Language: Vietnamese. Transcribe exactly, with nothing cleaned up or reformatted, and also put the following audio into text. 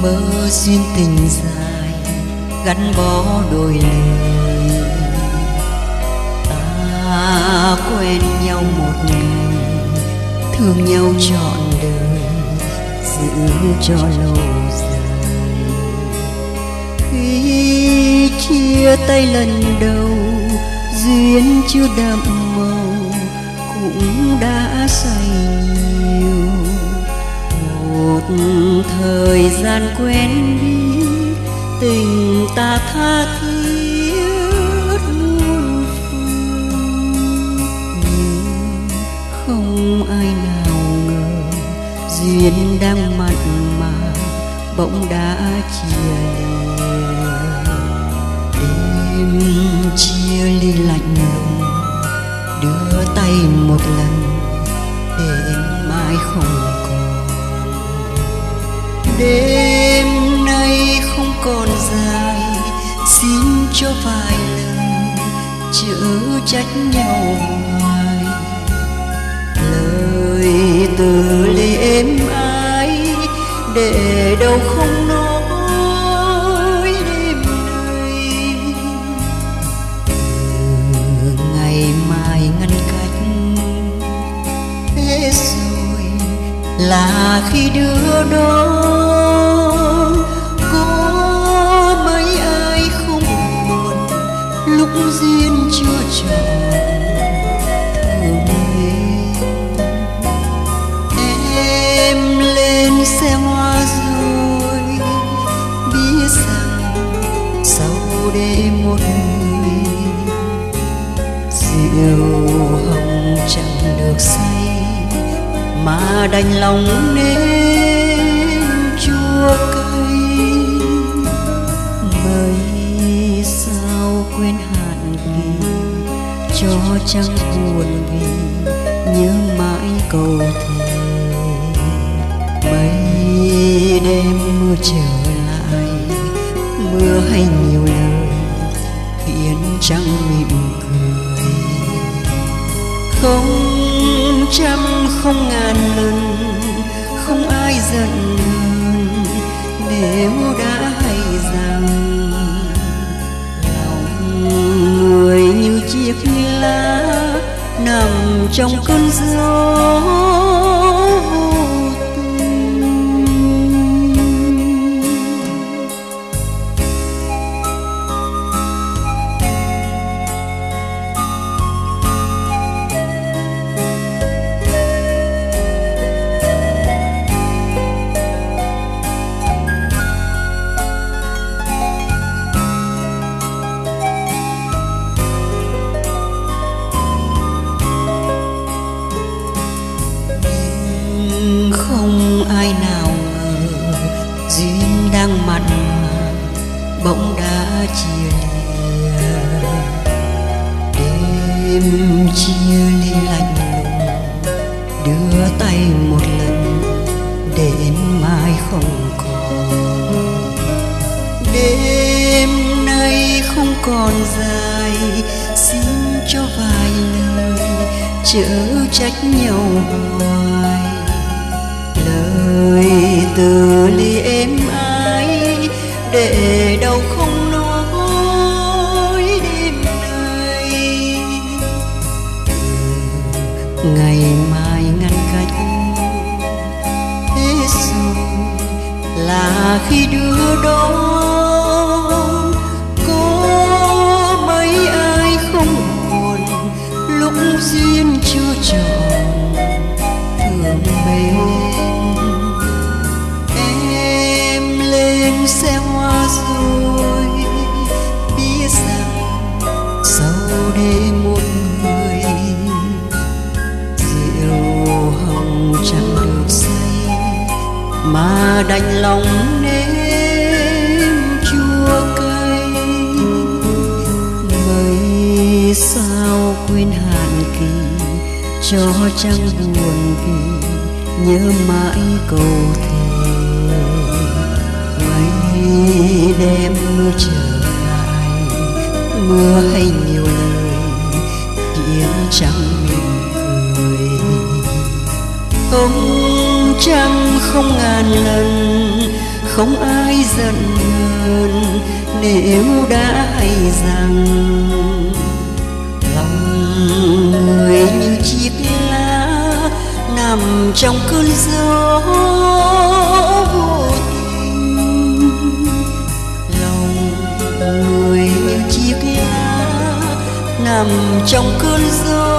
mơ duyên tình dài gắn bó đôi lời. Ta quen nhau một ngày, thương nhau trọn đời, giữ cho lâu dài. Khi chia tay lần đầu, duyên chưa đậm màu cũng đã say nhiều. Một thời gian quen biết, tình ta tha thiết muôn phương. Nhưng không ai nào ngờ duyên đang mặn mà bỗng đã chia lìa. Đêm chia ly lạnh lùng, đưa tay một lần để mai không còn. Đêm nay không còn dài, xin cho vài lời chớ trách nhau hoài. Lời từ ly êm ái để đâu không nói đêm nay. Từ ngày mai ngăn cách thế rồi là khi đưa đón. Có mấy ai không buồn lúc duyên chưa tròn. Em lên xe hoa rồi biết rằng sau đêm một người rượu hồng chẳng được say mà đành lòng nên chua cay. Mấy sao quên hạn kỳ cho chẳng buồn vì nhớ mãi câu thề. Mấy đêm mưa trở lại, mưa hay nhiều lời khiến trăng mỉm cười. Không trăm không ngàn lần không ai giận hơn nếu đã hay rằng lòng người như chiếc lá nằm trong cơn gió. Không ai nào ngờ duyên đang mặn mà bỗng đã chia lìa. Đêm chia ly lạnh lùng, đưa tay một lần để mai không còn. Đêm nay không còn dài, xin cho vài lời chớ trách nhau hoài. Lời từ ly êm ái để đâu không nói đêm nay. Ngày mai ngăn cách thế rồi là khi đưa đón. Có mấy ai không buồn lúc duyên chưa tròn thương bên. Xe hoa rồi biết rằng sau đêm một người rượu hồng chẳng được say mà đành lòng nếm chua cay. Mấy sao quên hạn kỳ cho chẳng buồn vì nhớ mãi câu thề. Đêm mưa trở lại, mưa hay nhiều lời khiến trăng mỉm cười. Không trăm không ngàn lần không ai giận hờn nếu đã hay rằng lòng người như chiếc lá nằm trong cơn gió vô tình. Lòng người như chiếc lá nằm trong cơn gió